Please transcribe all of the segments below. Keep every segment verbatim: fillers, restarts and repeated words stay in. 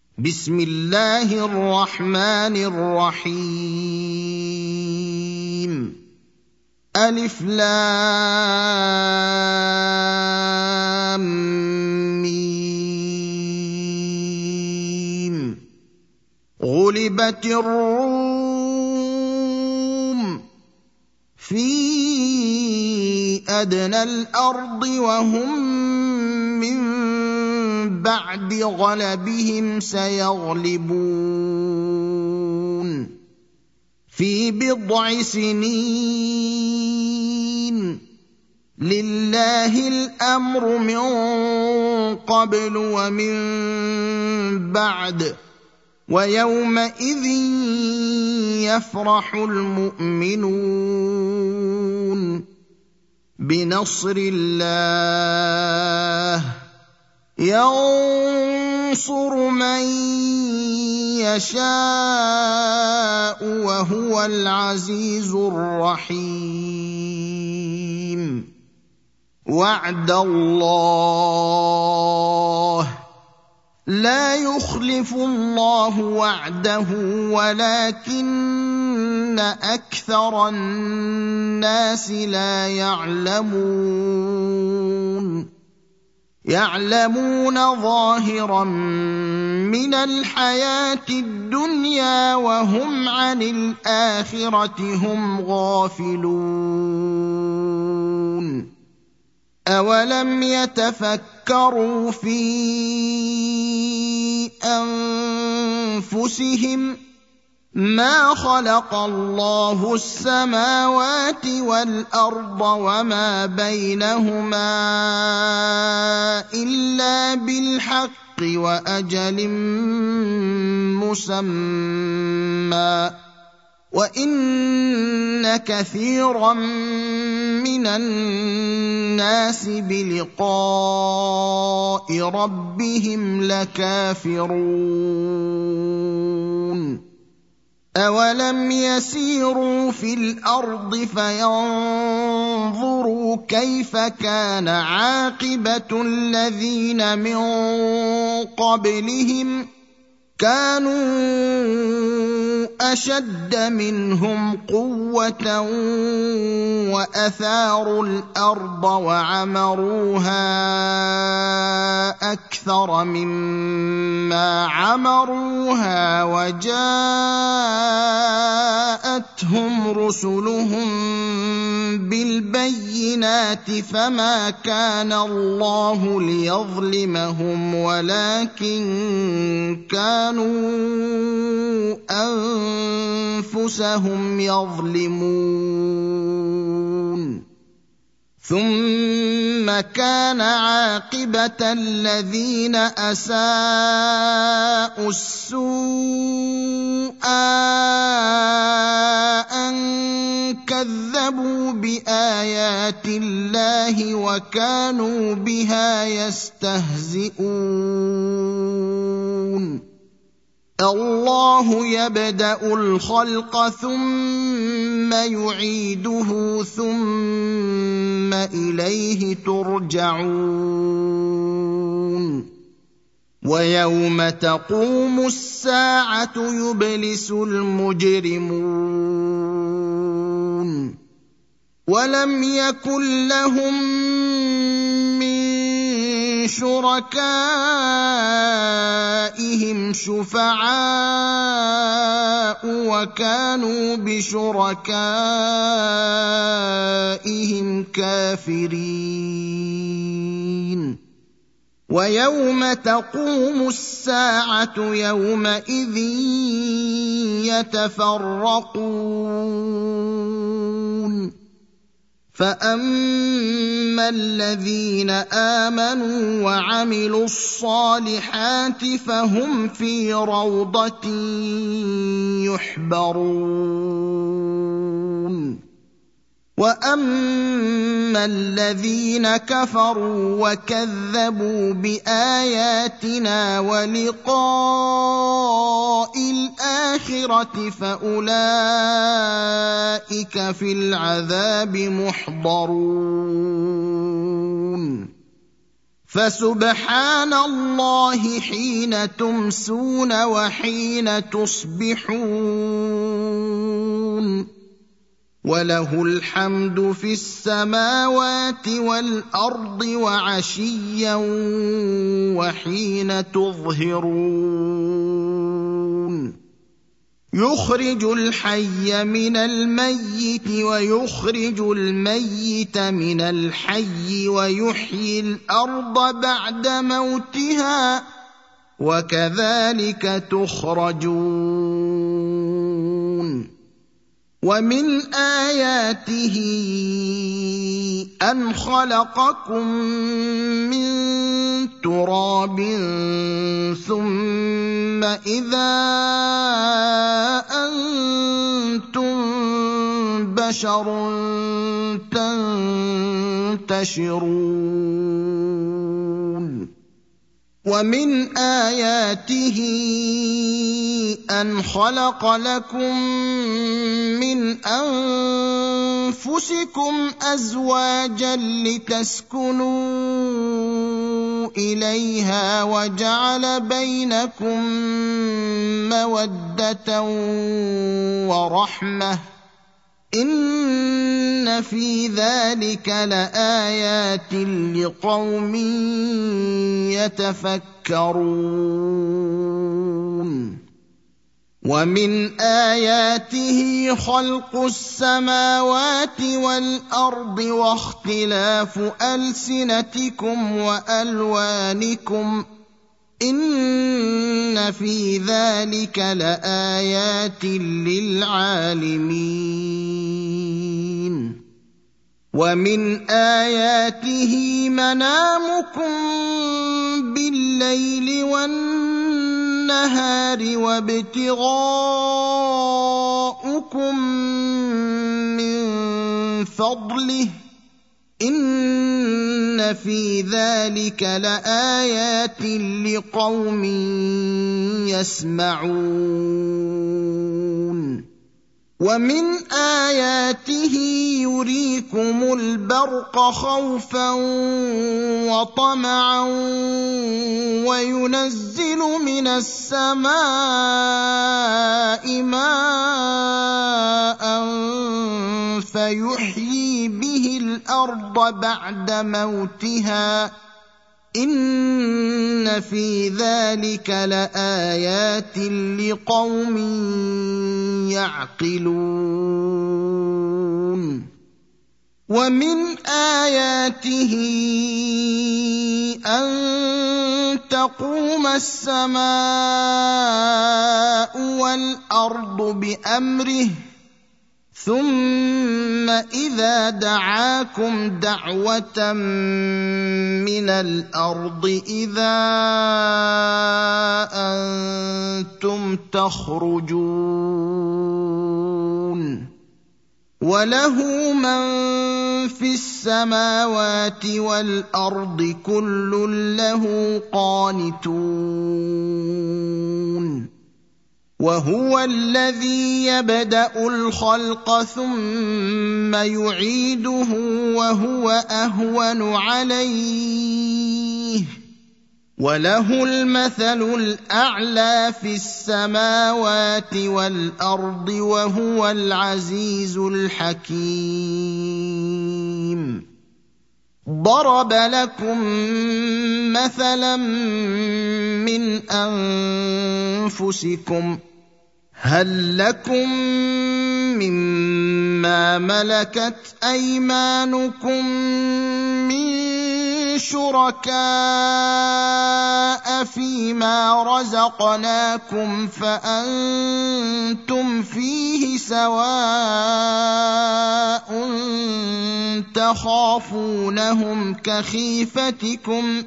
بسم الله الرحمن الرحيم ألف لام ميم غلبت الروم في أدنى الأرض وهم من بعد غلبهم سيغلبون في بضع سنين لله الأمر من قبل ومن بعد ويومئذ يفرح المؤمنون بنصر الله ينصر من يشاء وهو العزيز الرحيم وعد الله لا يخلف الله وعده ولكن أكثر الناس لا يعلمون يعلمون ظاهرا من الحياة الدنيا وهم عن الآخرة هم غافلون أولم يتفكروا في أنفسهم ما خلق الله السماوات والأرض وما بينهما إلا بالحق وأجل مسمى وإن كثيرا من الناس بلقاء ربهم لكافرون أولم يسيروا في الأرض فينظروا كيف كان عاقبة الذين من قبلهم كانوا أشد منهم قوة وأثاروا الأرض وعمروها أكثر مما عمروها وجاءتهم رسلهم بالبينات فما كان الله ليظلمهم ولكن كانوا أنفسهم يظلمون ثم كان عاقبة الذين أساءوا السوء أن كذبوا بآيات الله وكانوا بها يستهزئون الله يبدأ الخلق ثم يعيده ثم إليه ترجعون ويوم تقوم الساعة يبلس المجرمون ولم يكن لهم من شركائهم شفعاء وكانوا بشركائهم كافرين ويوم تقوم الساعة يومئذ يتفرقون فأما الذين آمنوا وعملوا الصالحات فهم في روضة يحبرون وأما الذين كفروا وكذبوا بآياتنا ولقاء الآخرة فأولئك في العذاب محضرون فسبحان الله حين تمسون وحين تصبحون وله الحمد في السماوات والارض وعشيا وحين تظهرون يخرج الحي من الميت ويخرج الميت من الحي ويحيي الارض بعد موتها وكذلك تخرجون ومن آياته أن خلقكم من تراب ثم إذا أنتم بشر تنتشرون ومن آياته أن خلق لكم من أنفسكم أزواجا لتسكنوا إليها وجعل بينكم مودة ورحمة إن في ذلك لآيات لقوم يتفكرون ومن آياته خلق السماوات والأرض واختلاف ألسنتكم وألوانكم إن في ذلك لآيات للعالمين ومن آياته منامكم بالليل والنهار وابتغاؤكم من فضله إن في ذلك لآيات لقوم يسمعون ومن آياته يريكم البرق خوفا وطمعا وينزل من السماء ماء فيحيي به الأرض بعد موتها إن في ذلك لآيات لقوم يعقلون ومن آياته أن تقوم السماء والأرض بأمره ثم إذا دعاكم دعوة من الأرض إذا أنتم تخرجون وله من في السماوات والأرض كل له قانتون وهو الذي يبدأ الخلق ثم يعيده وهو أهون عليه وله المثل الأعلى في السماوات والأرض وهو العزيز الحكيم ضرب لكم مثلا من أنفسكم هل لكم مما ملكت أيمانكم من شركاء فيما رزقناكم فأنتم فيه سواء تخافونهم كخيفتكم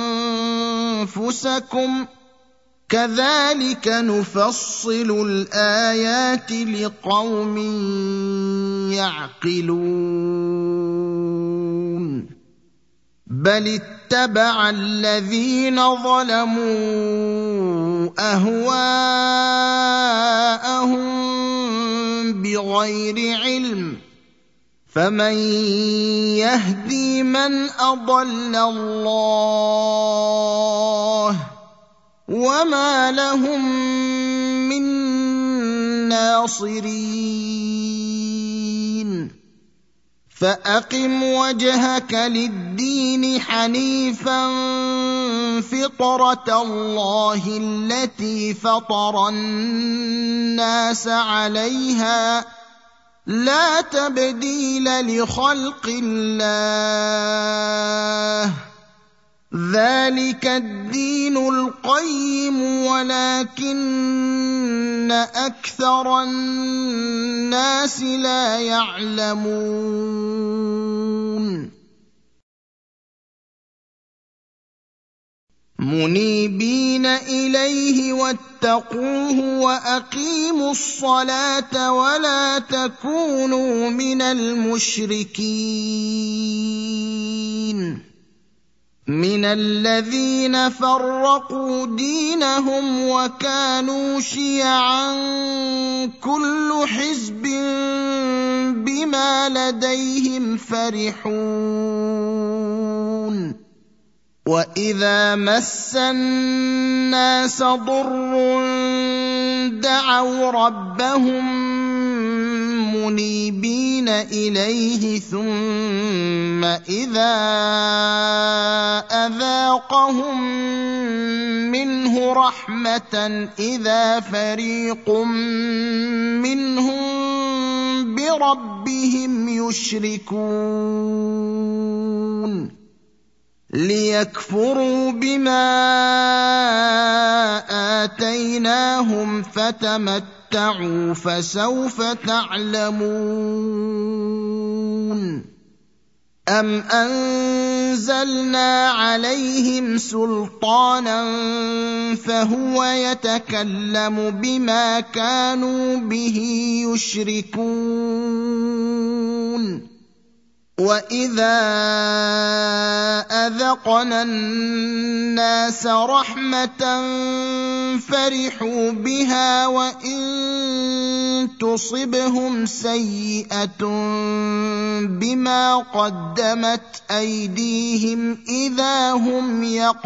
أنفسكم كذلك نفصل الآيات لقوم يعقلون بل اتبع الذين ظلموا أهواءهم بغير علم فمن يهدي من أضل الله وما لهم من ناصرين فأقم وجهك للدين حنيفا فطرة الله التي فطر الناس عليها لا تبديل لخلق الله ذلك الدين القيم ولكن أكثر الناس لا يعلمون منيبين إليه واتقوه وأقيموا الصلاة ولا تكونوا من المشركين من الذين فرقوا دينهم وكانوا شيعا كل حزب بما لديهم فرحون وإذا مس الناس ضر دعوا ربهم منيبين إليه ثم إذا أذاقهم منه رحمة إذا فريق منهم بربهم يشركون ليكفروا بما آتيناهم فتمتعوا فسوف تعلمون أم أنزلنا عليهم سلطانا فهو يتكلم بما كانوا به يشركون وإذا أذقنا الناس رحمة فرحوا بها وإن تصبهم سيئة بما قدمت أيديهم إذا هم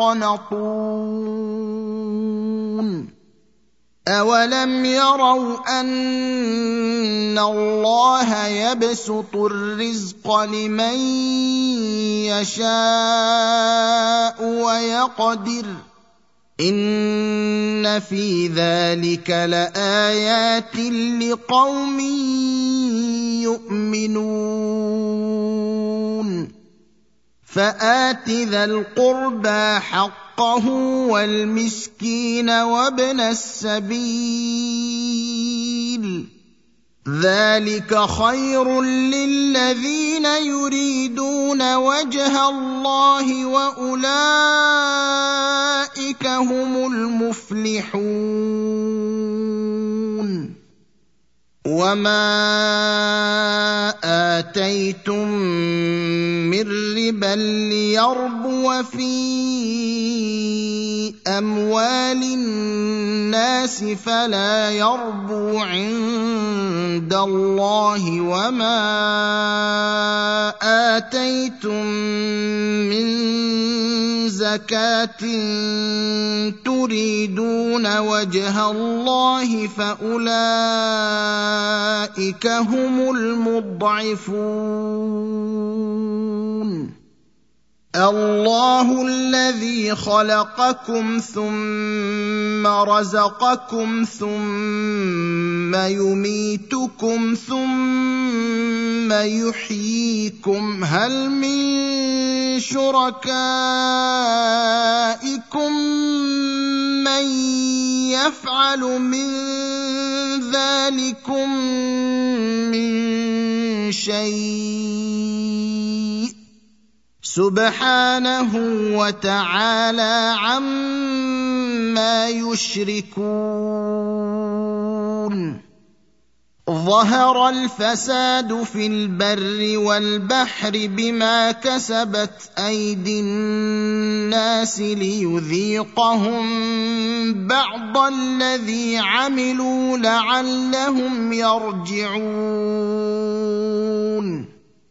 يقنطون أولم يروا أن الله يبسط الرزق لمن يشاء ويقدر إن في ذلك لآيات لقوم يؤمنون فآت ذا القربى حقه والمسكين وابن السبيل ذلك خير للذين يريدون وجه الله وأولئك هم المفلحون وما آتيتم من ربا ليربو في أموال الناس فلا يربو عند الله وما آتيتم من زكاة تريدون وجه الله فأولئك هم المضعفون الله الذي خلقكم ثم رزقكم ثم يميتكم ثم يحييكم هل من شركائكم من يفعل من ذلكم من شيء سبحانه وتعالى عما يشركون ظهر الفساد في البر والبحر بما كسبت أيدي الناس ليذيقهم بعض الذي عملوا لعلهم يرجعون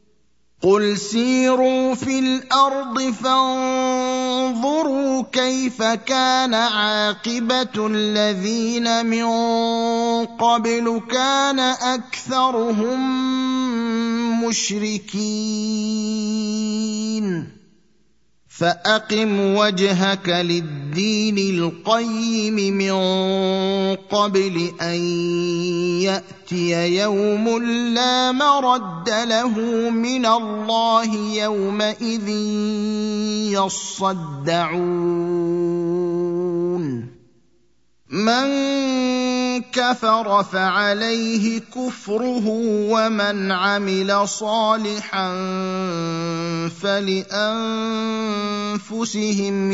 قل سيروا في الارض فانظروا كيف كان عاقبه الذين من قبل كان اكثرهم مشركين فاقم وجهك للدين القيم من قبل ان ياتي يوم لا مرد له من الله يومئذ يصدعون من كفر فعليه كفره ومن عمل صالحا فلأنفسهم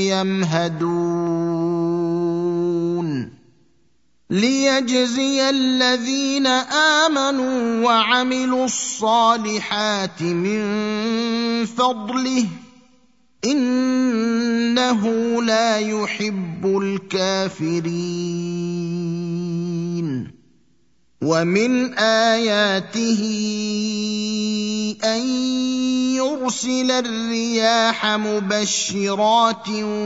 يمهدون ليجزي الذين آمنوا وعملوا الصالحات من فضله إنه لا يحب الكافرين ومن آياته أن يرسل الرياح مبشرات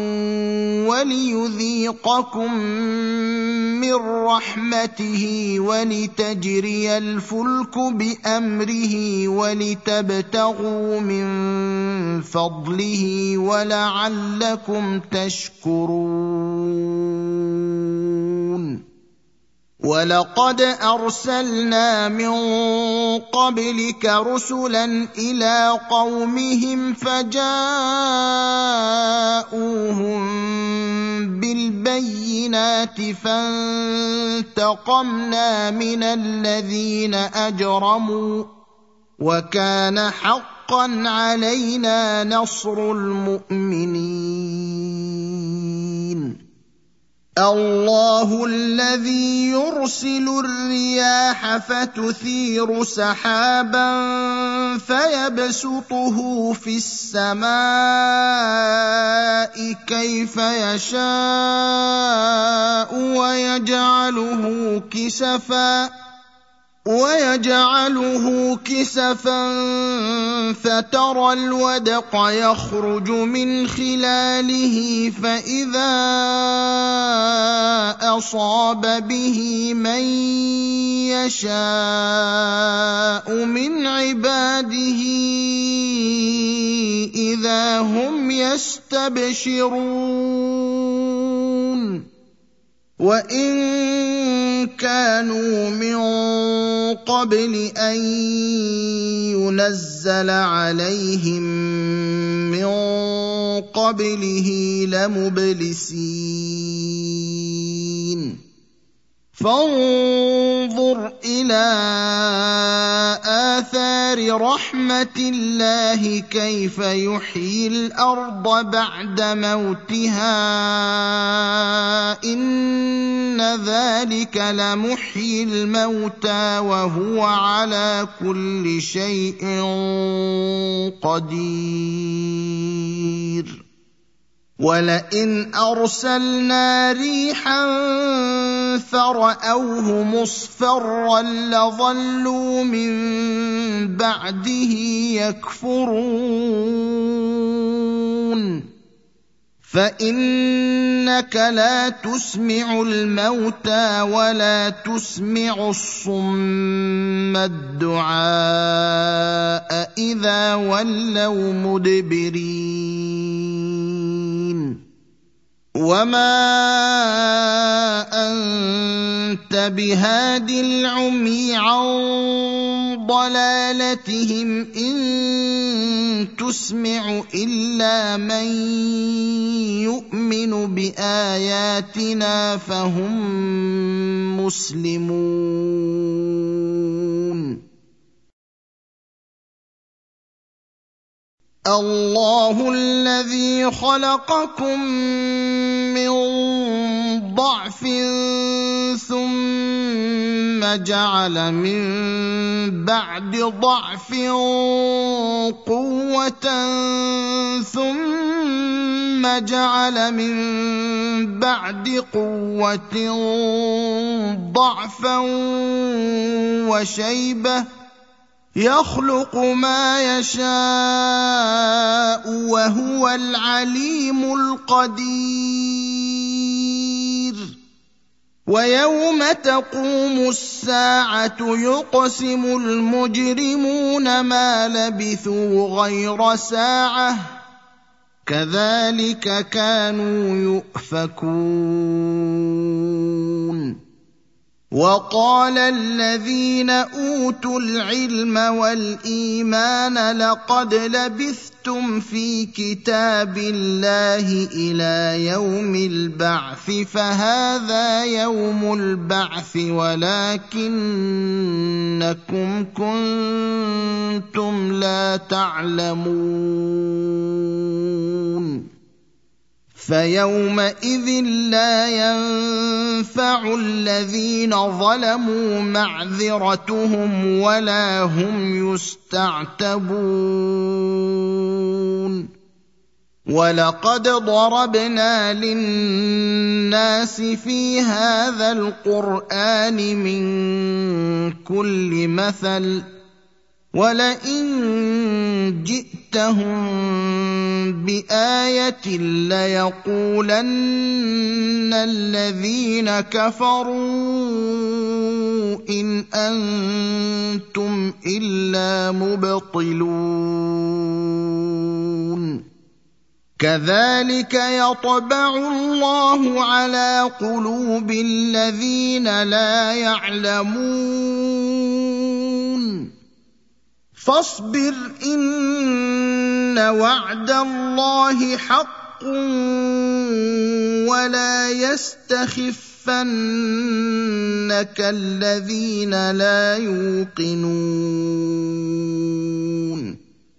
وليذيقكم من رحمته ولتجري الفلك بأمره ولتبتغوا من فضله ولعلكم تشكرون ولقد أرسلنا من قبلك رسلا إلى قومهم فجاءوهم بالبينات فانتقمنا من الذين أجرموا وكان حقا علينا نصر المؤمنين الله الذي يرسل الرياح فتثير سحابا فيبسطه في السماء كيف يشاء ويجعله كسفا ويجعله كسفا فترى الودق يخرج من خلاله فإذا أصاب به من يشاء من عباده إذا هم يستبشرون وإن كانوا من قبل أن ينزل عليهم من قبله لمبلسين فانظر إلى آثار رحمة الله كيف يحيي الأرض بعد موتها إن ذلك لمحيي الموتى وهو على كل شيء قدير ولئن أرسلنا ريحا فرأوه مصفرا لظلوا من بعده يكفرون فإنك لا تسمع الموتى ولا تسمع الصم الدعاء إذا ولوا مدبرين وما أنت بهاد العمي عن ضلالتهم إن تسمع إلا من يؤمن بآياتنا فهم مسلمون الله الذي خلقكم من ضعف ثم جعل من بعد ضعف قوة ثم جعل من بعد قوة ضعفا وشيبة يخلق ما يشاء وهو العليم القدير ويوم تقوم الساعة يقسم المجرمون ما لبثوا غير ساعة كذلك كانوا يؤفكون وقال الذين أوتوا العلم والإيمان لقد لبثتم في كتاب الله إلى يوم البعث فهذا يوم البعث ولكنكم كنتم لا تعلمون فيومئذ لا ينفع الذين ظلموا معذرتهم ولا هم يستعتبون ولقد ضربنا للناس في هذا القرآن من كل مثل ولئن جئتهم بآية ليقولن الذين كفروا إن أنتم إلا مبطلون كذلك يطبع الله على قلوب الذين لا يعلمون فاصبر إن وعد الله حق ولا يستخفنك الذين لا يوقنون